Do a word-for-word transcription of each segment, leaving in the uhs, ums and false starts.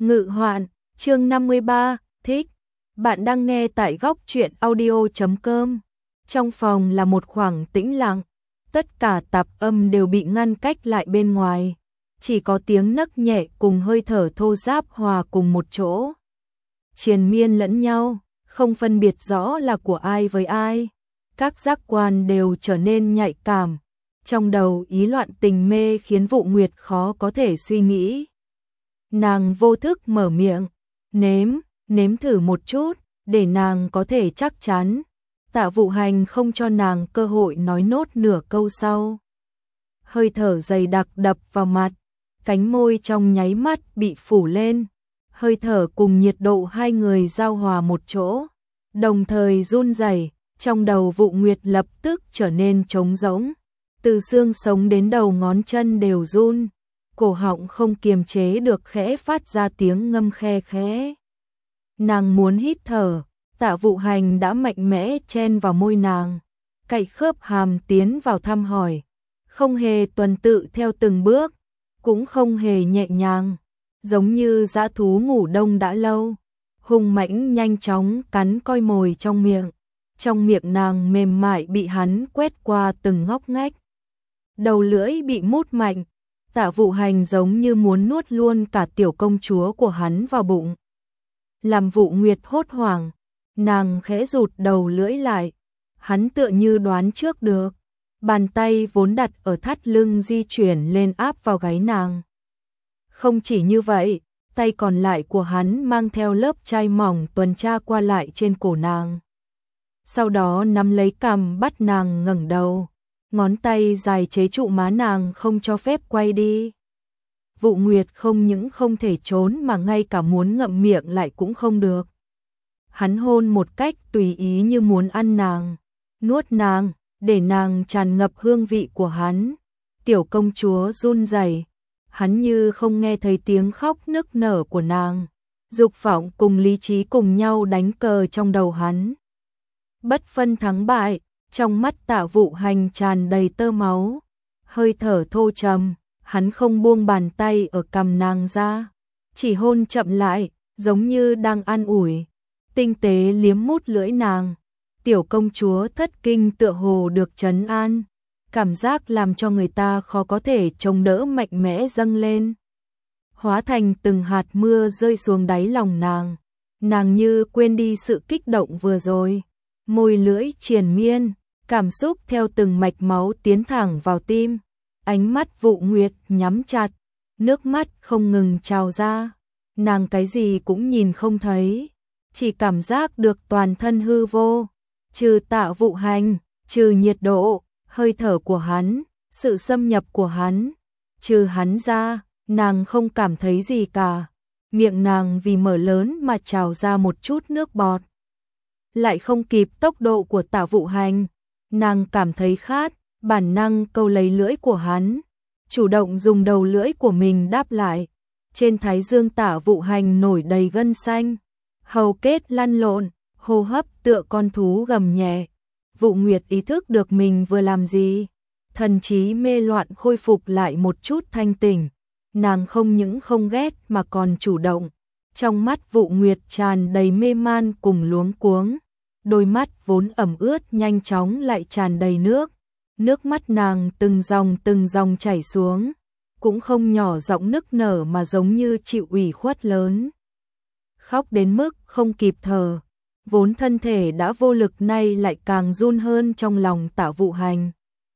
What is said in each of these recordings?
Ngự hoạn, chương năm mươi ba, thích. Bạn đang nghe tại góc truyện audio chấm com. Trong phòng là một khoảng tĩnh lặng, tất cả tạp âm đều bị ngăn cách lại bên ngoài, chỉ có tiếng nấc nhẹ cùng hơi thở thô ráp hòa cùng một chỗ, triền miên lẫn nhau, không phân biệt rõ là của ai với ai. Các giác quan đều trở nên nhạy cảm, trong đầu ý loạn tình mê khiến Vụ Nguyệt khó có thể suy nghĩ. Nàng vô thức mở miệng, nếm, nếm thử một chút, để nàng có thể chắc chắn. Tạ Vụ Hành không cho nàng cơ hội nói nốt nửa câu sau. Hơi thở dày đặc đập vào mặt, cánh môi trong nháy mắt bị phủ lên. Hơi thở cùng nhiệt độ hai người giao hòa một chỗ, đồng thời run rẩy. Trong đầu Vụ Nguyệt lập tức trở nên trống rỗng, từ xương sống đến đầu ngón chân đều run, cổ họng không kiềm chế được khẽ phát ra tiếng ngâm khe khẽ. Nàng muốn hít thở, Tạ Vụ Hành đã mạnh mẽ chen vào môi nàng, cạy khớp hàm tiến vào thăm hỏi, không hề tuần tự theo từng bước, cũng không hề nhẹ nhàng, giống như dã thú ngủ đông đã lâu, hung mãnh nhanh chóng cắn coi mồi trong miệng. Trong miệng nàng mềm mại bị hắn quét qua từng ngóc ngách. Đầu lưỡi bị mút mạnh, Tạ Vụ Hành giống như muốn nuốt luôn cả tiểu công chúa của hắn vào bụng. Làm Vụ Nguyệt hốt hoảng, nàng khẽ rụt đầu lưỡi lại, hắn tựa như đoán trước được, bàn tay vốn đặt ở thắt lưng di chuyển lên áp vào gáy nàng. Không chỉ như vậy, tay còn lại của hắn mang theo lớp chai mỏng tuần tra qua lại trên cổ nàng. Sau đó nắm lấy cằm bắt nàng ngẩng đầu, ngón tay dài chế trụ má nàng không cho phép quay đi. Vụ Nguyệt không những không thể trốn mà ngay cả muốn ngậm miệng lại cũng không được. Hắn hôn một cách tùy ý như muốn ăn nàng, nuốt nàng, để nàng tràn ngập hương vị của hắn. Tiểu công chúa run rẩy, hắn như không nghe thấy tiếng khóc nức nở của nàng. Dục vọng cùng lý trí cùng nhau đánh cờ trong đầu hắn. Bất phân thắng bại, trong mắt Tạ Vụ Hành tràn đầy tơ máu, hơi thở thô trầm, hắn không buông bàn tay ở cằm nàng ra, chỉ hôn chậm lại, giống như đang an ủi, tinh tế liếm mút lưỡi nàng. Tiểu công chúa thất kinh tựa hồ được trấn an, cảm giác làm cho người ta khó có thể chống đỡ mạnh mẽ dâng lên, hóa thành từng hạt mưa rơi xuống đáy lòng nàng. Nàng như quên đi sự kích động vừa rồi. Môi lưỡi triền miên, cảm xúc theo từng mạch máu tiến thẳng vào tim. Ánh mắt Vụ Nguyệt nhắm chặt, nước mắt không ngừng trào ra. Nàng cái gì cũng nhìn không thấy, chỉ cảm giác được toàn thân hư vô. Trừ Tạ Vụ Hành, trừ nhiệt độ, hơi thở của hắn, sự xâm nhập của hắn, trừ hắn ra, nàng không cảm thấy gì cả. Miệng nàng vì mở lớn mà trào ra một chút nước bọt. Lại không kịp tốc độ của Tạ Vụ Hành, nàng cảm thấy khát, bản năng câu lấy lưỡi của hắn, chủ động dùng đầu lưỡi của mình đáp lại. Trên thái dương Tạ Vụ Hành nổi đầy gân xanh, hầu kết lăn lộn, hô hấp tựa con thú gầm nhẹ. Vụ Nguyệt ý thức được mình vừa làm gì, thần trí mê loạn khôi phục lại một chút thanh tỉnh, nàng không những không ghét mà còn chủ động. Trong mắt Vụ Nguyệt tràn đầy mê man cùng luống cuống, đôi mắt vốn ẩm ướt nhanh chóng lại tràn đầy nước, nước mắt nàng từng dòng từng dòng chảy xuống, cũng không nhỏ giọng nức nở mà giống như chịu ủy khuất lớn. Khóc đến mức không kịp thở, vốn thân thể đã vô lực nay lại càng run hơn trong lòng Tạ Vụ Hành.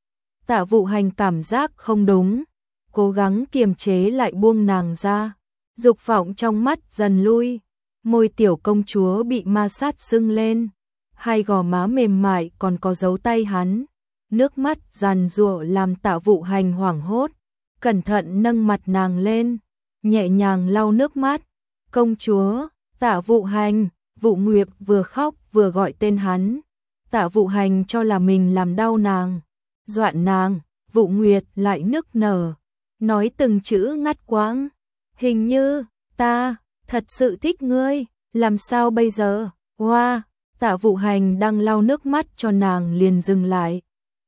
Tạ Vụ Hành cảm giác không đúng, cố gắng kiềm chế lại buông nàng ra. Dục vọng trong mắt dần lui, môi tiểu công chúa bị ma sát sưng lên, hai gò má mềm mại còn có dấu tay hắn, nước mắt giàn giụa làm Tạ Vụ Hành hoảng hốt, cẩn thận nâng mặt nàng lên, nhẹ nhàng lau nước mắt. Công chúa, Tạ Vụ Hành. Vụ Nguyệt vừa khóc vừa gọi tên hắn. Tạ Vụ Hành cho là mình làm đau nàng, doạn nàng. Vụ Nguyệt lại nức nở, nói từng chữ ngắt quãng. Hình như, ta, thật sự thích ngươi, làm sao bây giờ? Hoa, wow. Tạ Vụ Hành đang lau nước mắt cho nàng liền dừng lại.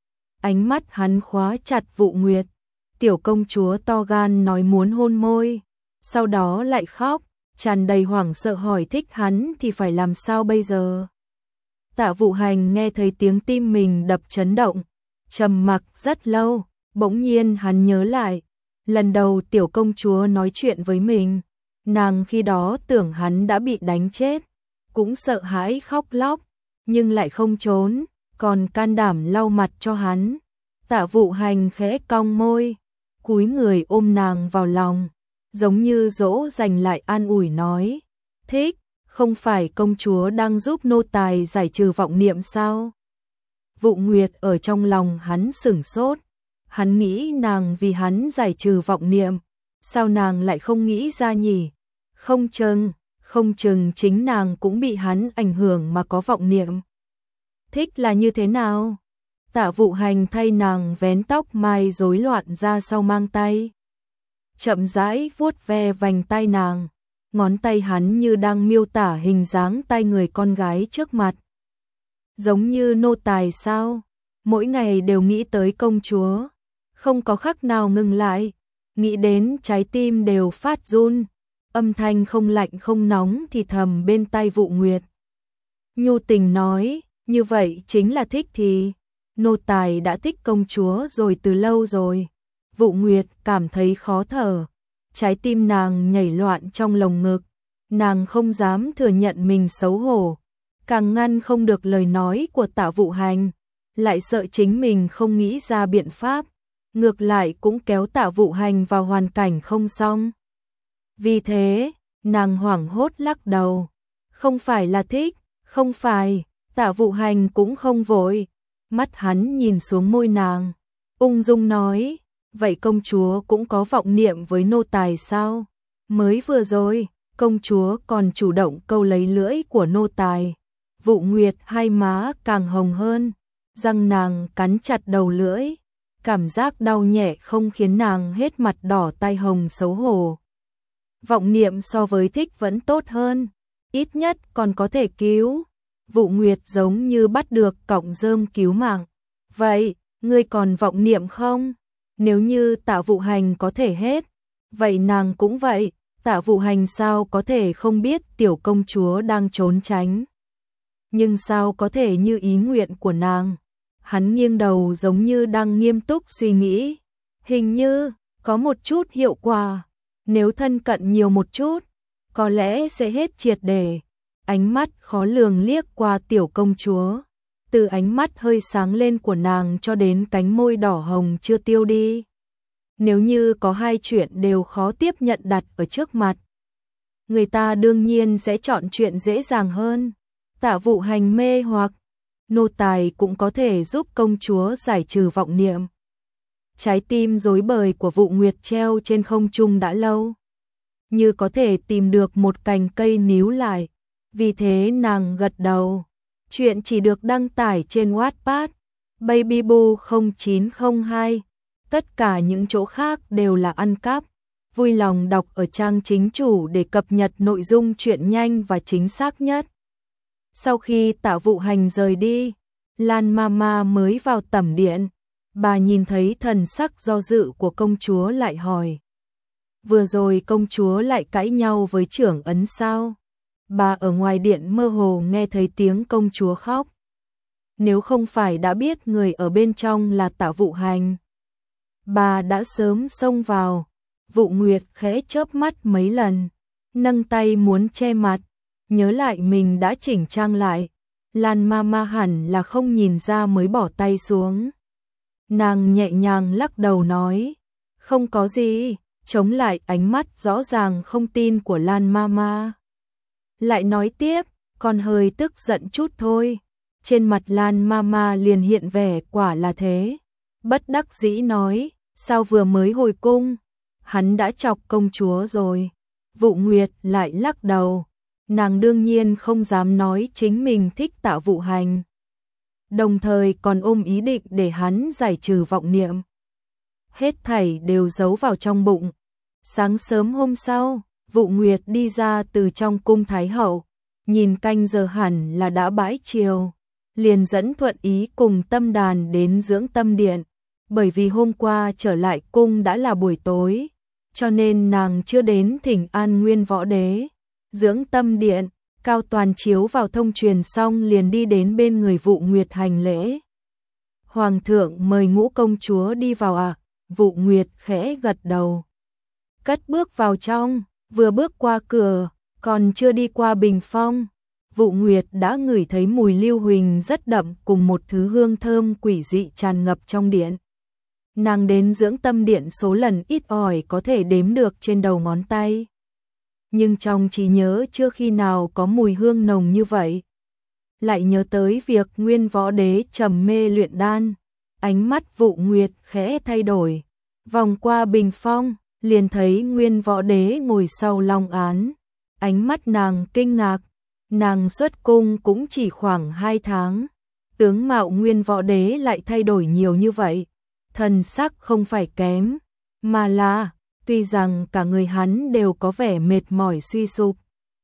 Ánh mắt hắn khóa chặt Vụ Nguyệt. Tiểu công chúa to gan nói muốn hôn môi, sau đó lại khóc, tràn đầy hoảng sợ hỏi thích hắn thì phải làm sao bây giờ. Tạ Vụ Hành nghe thấy tiếng tim mình đập chấn động, trầm mặc rất lâu, bỗng nhiên hắn nhớ lại, lần đầu tiểu công chúa nói chuyện với mình, nàng khi đó tưởng hắn đã bị đánh chết, cũng sợ hãi khóc lóc, nhưng lại không trốn, còn can đảm lau mặt cho hắn. Tạ Vụ Hành khẽ cong môi, cúi người ôm nàng vào lòng, giống như dỗ dành lại an ủi nói, thích, không phải công chúa đang giúp nô tài giải trừ vọng niệm sao? Vụ Nguyệt ở trong lòng hắn sửng sốt, hắn nghĩ nàng vì hắn giải trừ vọng niệm, sao nàng lại không nghĩ ra nhỉ? Không chừng, không chừng chính nàng cũng bị hắn ảnh hưởng mà có vọng niệm. Thích là như thế nào? Tạ Vụ Hành thay nàng vén tóc mai rối loạn ra sau mang tay, chậm rãi vuốt ve vành tay nàng, ngón tay hắn như đang miêu tả hình dáng tay người con gái trước mặt. Giống như nô tài sao? Mỗi ngày đều nghĩ tới công chúa, không có khắc nào ngừng lại, nghĩ đến trái tim đều phát run, âm thanh không lạnh không nóng thì thầm bên tai Vụ Nguyệt. Nhu tình nói, như vậy chính là thích thì, nô tài đã thích công chúa rồi từ lâu rồi. Vụ Nguyệt cảm thấy khó thở, trái tim nàng nhảy loạn trong lồng ngực, nàng không dám thừa nhận mình xấu hổ, càng ngăn không được lời nói của Tạ Vụ Hành, lại sợ chính mình không nghĩ ra biện pháp, ngược lại cũng kéo Tạ Vụ Hành vào hoàn cảnh không xong. Vì thế, nàng hoảng hốt lắc đầu, không phải là thích, không phải. Tạ Vụ Hành cũng không vội, mắt hắn nhìn xuống môi nàng, ung dung nói, vậy công chúa cũng có vọng niệm với nô tài sao? Mới vừa rồi, công chúa còn chủ động câu lấy lưỡi của nô tài. Vụ Nguyệt hai má càng hồng hơn, răng nàng cắn chặt đầu lưỡi, cảm giác đau nhẹ không khiến nàng hết mặt đỏ tai hồng xấu hổ. Vọng niệm so với thích vẫn tốt hơn, ít nhất còn có thể cứu. Vụ Nguyệt giống như bắt được cọng rơm cứu mạng. Vậy, ngươi còn vọng niệm không? Nếu như Tạ Vụ Hành có thể hết, vậy nàng cũng vậy. Tạ Vụ Hành sao có thể không biết tiểu công chúa đang trốn tránh? Nhưng sao có thể như ý nguyện của nàng? Hắn nghiêng đầu giống như đang nghiêm túc suy nghĩ. Hình như, có một chút hiệu quả. Nếu thân cận nhiều một chút, có lẽ sẽ hết triệt để. Ánh mắt khó lường liếc qua tiểu công chúa, từ ánh mắt hơi sáng lên của nàng cho đến cánh môi đỏ hồng chưa tiêu đi. Nếu như có hai chuyện đều khó tiếp nhận đặt ở trước mặt, người ta đương nhiên sẽ chọn chuyện dễ dàng hơn. Tạ Vụ Hành mê hoặc, nô tài cũng có thể giúp công chúa giải trừ vọng niệm. Trái tim rối bời của Vụ Nguyệt treo trên không trung đã lâu, như có thể tìm được một cành cây níu lại. Vì thế nàng gật đầu. Chuyện chỉ được đăng tải trên Wattpad, Babyboo không chín không hai. Tất cả những chỗ khác đều là ăn cắp. Vui lòng đọc ở trang chính chủ để cập nhật nội dung truyện nhanh và chính xác nhất. Sau khi Tạ Vụ Hành rời đi, Lan Mama mới vào tẩm điện. Bà nhìn thấy thần sắc do dự của công chúa lại hỏi. Vừa rồi công chúa lại cãi nhau với trưởng ấn sao? Bà ở ngoài điện mơ hồ nghe thấy tiếng công chúa khóc. Nếu không phải đã biết người ở bên trong là Tạ Vụ Hành, bà đã sớm xông vào. Vụ Nguyệt khẽ chớp mắt mấy lần, nâng tay muốn che mặt, nhớ lại mình đã chỉnh trang lại. Lan Mama hẳn là không nhìn ra mới bỏ tay xuống. Nàng nhẹ nhàng lắc đầu nói, không có gì, chống lại ánh mắt rõ ràng không tin của Lan Mama. Lại nói tiếp, còn hơi tức giận chút thôi. Trên mặt Lan Mama liền hiện vẻ quả là thế. Bất đắc dĩ nói, sao vừa mới hồi cung, hắn đã chọc công chúa rồi. Vụ Nguyệt lại lắc đầu, nàng đương nhiên không dám nói chính mình thích Tạ Vụ Hành. Đồng thời còn ôm ý định để hắn giải trừ vọng niệm. Hết thảy đều giấu vào trong bụng. Sáng sớm hôm sau, Vụ Nguyệt đi ra từ trong cung Thái Hậu, nhìn canh giờ hẳn là đã bãi chiều, liền dẫn Thuận Ý cùng Tâm Đàn đến dưỡng tâm điện, bởi vì hôm qua trở lại cung đã là buổi tối, cho nên nàng chưa đến thỉnh an Nguyên Võ Đế. dưỡng tâm điện, Cao Toàn chiếu vào thông truyền xong liền đi đến bên người Vụ Nguyệt hành lễ. Hoàng thượng mời Ngũ công chúa đi vào à? Vụ Nguyệt khẽ gật đầu. Cất bước vào trong, vừa bước qua cửa, còn chưa đi qua bình phong. Vụ Nguyệt đã ngửi thấy mùi lưu huỳnh rất đậm cùng một thứ hương thơm quỷ dị tràn ngập trong điện. Nàng đến dưỡng tâm điện số lần ít ỏi có thể đếm được trên đầu ngón tay. Nhưng trong trí nhớ chưa khi nào có mùi hương nồng như vậy. Lại nhớ tới việc Nguyên Võ Đế trầm mê luyện đan. Ánh mắt Vụ Nguyệt khẽ thay đổi. Vòng qua bình phong, liền thấy Nguyên Võ Đế ngồi sau long án. Ánh mắt nàng kinh ngạc. Nàng xuất cung cũng chỉ khoảng hai tháng. Tướng mạo Nguyên Võ Đế lại thay đổi nhiều như vậy. Thần sắc không phải kém, mà là, tuy rằng cả người hắn đều có vẻ mệt mỏi suy sụp.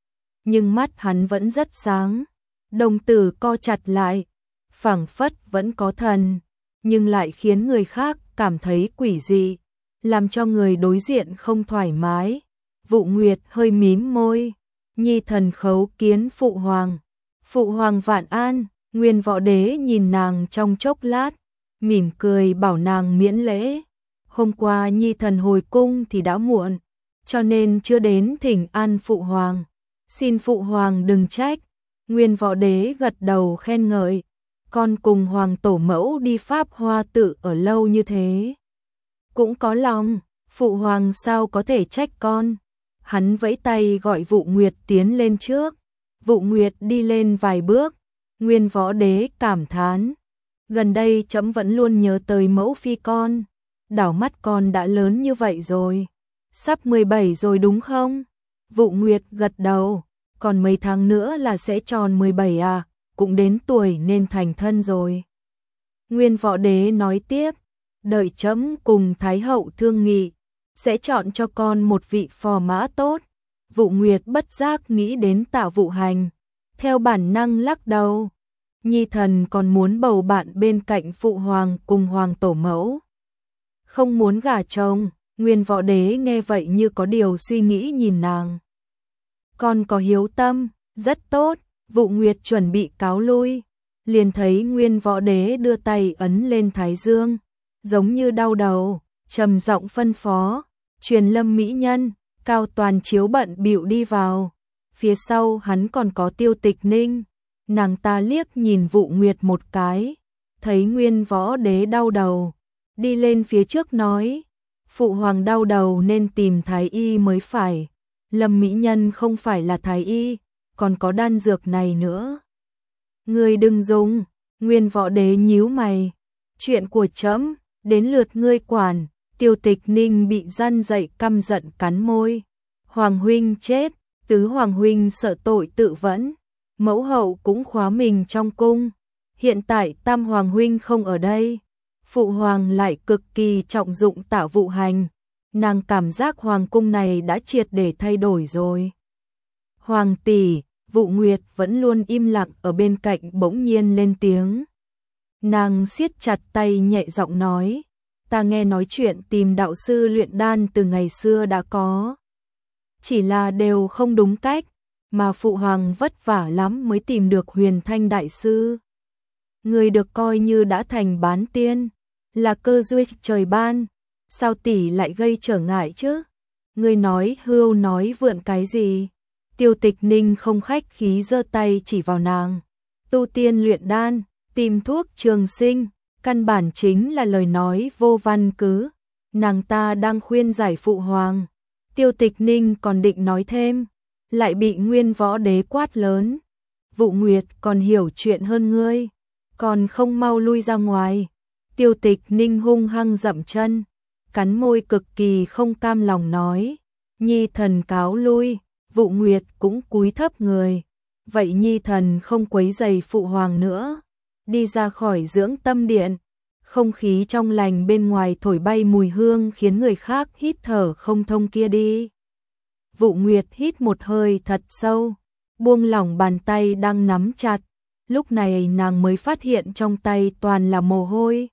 Nhưng mắt hắn vẫn rất sáng, đồng tử co chặt lại, phảng phất vẫn có thần, nhưng lại khiến người khác cảm thấy quỷ dị, làm cho người đối diện không thoải mái. Vụ Nguyệt hơi mím môi, nhi thần khấu kiến phụ hoàng. Phụ hoàng vạn an. Nguyên Võ Đế nhìn nàng trong chốc lát, mỉm cười bảo nàng miễn lễ. Hôm qua nhi thần hồi cung thì đã muộn, cho nên chưa đến thỉnh an phụ hoàng. Xin phụ hoàng đừng trách. Nguyên Võ Đế gật đầu khen ngợi. Con cùng hoàng tổ mẫu đi Pháp Hoa Tự ở lâu như thế, cũng có lòng, phụ hoàng sao có thể trách con. Hắn vẫy tay gọi Vụ Nguyệt tiến lên trước. Vụ Nguyệt đi lên vài bước. Nguyên Võ Đế cảm thán. Gần đây trẫm vẫn luôn nhớ tới mẫu phi con. Đảo mắt con đã lớn như vậy rồi. Sắp mười bảy rồi đúng không? Vụ Nguyệt gật đầu. Còn mấy tháng nữa là sẽ tròn mười bảy à? Cũng đến tuổi nên thành thân rồi. Nguyên Võ Đế nói tiếp. Đợi trẫm cùng Thái hậu thương nghị, sẽ chọn cho con một vị phò mã tốt. Vụ Nguyệt bất giác nghĩ đến Tạ Vụ Hành. Theo bản năng lắc đầu. Nhi thần còn muốn bầu bạn bên cạnh phụ hoàng cùng hoàng tổ mẫu. Không muốn gả chồng. Nguyên Võ Đế nghe vậy như có điều suy nghĩ nhìn nàng. Con có hiếu tâm, rất tốt. Vụ Nguyệt chuẩn bị cáo lui, liền thấy Nguyên Võ Đế đưa tay ấn lên thái dương, giống như đau đầu, trầm giọng phân phó, truyền Lâm mỹ nhân. Cao Toàn chiếu bận bịu đi vào. Phía sau hắn còn có Tiêu Tịch Ninh. Nàng ta liếc nhìn Vụ Nguyệt một cái, thấy Nguyên Võ Đế đau đầu, đi lên phía trước nói, phụ hoàng đau đầu nên tìm thái y mới phải. Lâm mỹ nhân không phải là thái y, còn có đan dược này nữa. Ngươi đừng dùng. Nguyên Võ Đế nhíu mày. Chuyện của trẫm, đến lượt ngươi quản. Tiêu Tịch Ninh bị răn dậy căm giận cắn môi. Hoàng huynh chết, tứ hoàng huynh sợ tội tự vẫn. Mẫu hậu cũng khóa mình trong cung. Hiện tại tam hoàng huynh không ở đây. Phụ hoàng lại cực kỳ trọng dụng Tạ Vụ Hành. Nàng cảm giác hoàng cung này đã triệt để thay đổi rồi. Hoàng tỷ. Vụ Nguyệt vẫn luôn im lặng ở bên cạnh bỗng nhiên lên tiếng. Nàng siết chặt tay nhẹ giọng nói. Ta nghe nói chuyện tìm đạo sư luyện đan từ ngày xưa đã có. Chỉ là đều không đúng cách, mà phụ hoàng vất vả lắm mới tìm được Huyền Thanh đại sư. Người được coi như đã thành bán tiên, là cơ duyên trời ban, sao tỷ lại gây trở ngại chứ? Người nói hưu nói vượn cái gì? Tiêu Tịch Ninh không khách khí giơ tay chỉ vào nàng. Tu tiên luyện đan, tìm thuốc trường sinh, căn bản chính là lời nói vô văn cứ. Nàng ta đang khuyên giải phụ hoàng. Tiêu Tịch Ninh còn định nói thêm, lại bị Nguyên Võ Đế quát lớn. Vụ Nguyệt còn hiểu chuyện hơn ngươi, còn không mau lui ra ngoài. Tiêu Tịch Ninh hung hăng dậm chân, cắn môi cực kỳ không cam lòng nói. Nhi thần cáo lui. Vụ Nguyệt cũng cúi thấp người. Vậy nhi thần không quấy rầy phụ hoàng nữa. Đi ra khỏi dưỡng tâm điện. Không khí trong lành bên ngoài thổi bay mùi hương khiến người khác hít thở không thông kia đi. Vụ Nguyệt hít một hơi thật sâu, buông lỏng bàn tay đang nắm chặt. Lúc này nàng mới phát hiện trong tay toàn là mồ hôi.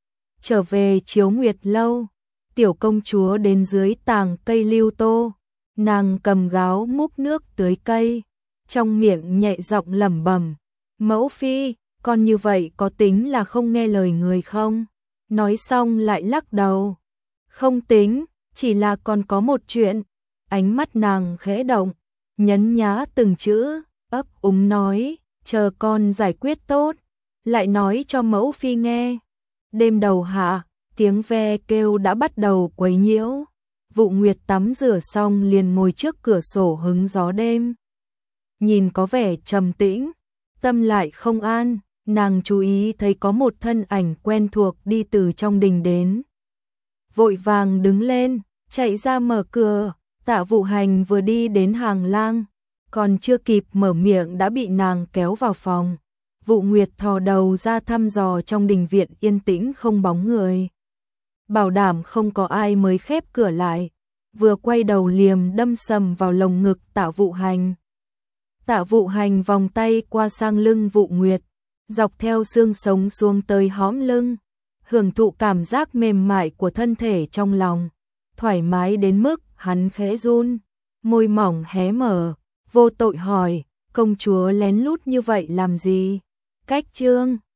Trở về Chiếu Nguyệt lâu, tiểu công chúa đến dưới tàng cây lưu tô. Nàng cầm gáo múc nước tưới cây, trong miệng nhẹ giọng lẩm bẩm, mẫu phi, con như vậy có tính là không nghe lời người không? Nói xong lại lắc đầu, không tính, chỉ là còn có một chuyện. Ánh mắt nàng khẽ động, nhấn nhá từng chữ, ấp úng nói, chờ con giải quyết tốt, lại nói cho mẫu phi nghe. Đêm đầu hạ, tiếng ve kêu đã bắt đầu quấy nhiễu. Vụ Nguyệt tắm rửa xong liền ngồi trước cửa sổ hứng gió đêm. Nhìn có vẻ trầm tĩnh, tâm lại không an, nàng chú ý thấy có một thân ảnh quen thuộc đi từ trong đình đến. Vội vàng đứng lên, chạy ra mở cửa, Tạ Vụ Hành vừa đi đến hàng lang, còn chưa kịp mở miệng đã bị nàng kéo vào phòng. Vụ Nguyệt thò đầu ra thăm dò trong đình viện yên tĩnh không bóng người. Bảo đảm không có ai mới khép cửa lại, vừa quay đầu liềm đâm sầm vào lồng ngực Tạ Vụ Hành. Tạ Vụ Hành vòng tay qua sang lưng Vụ Nguyệt, dọc theo xương sống xuống tới hõm lưng, hưởng thụ cảm giác mềm mại của thân thể trong lòng, thoải mái đến mức hắn khẽ run, môi mỏng hé mở, vô tội hỏi, công chúa lén lút như vậy làm gì? Cách chương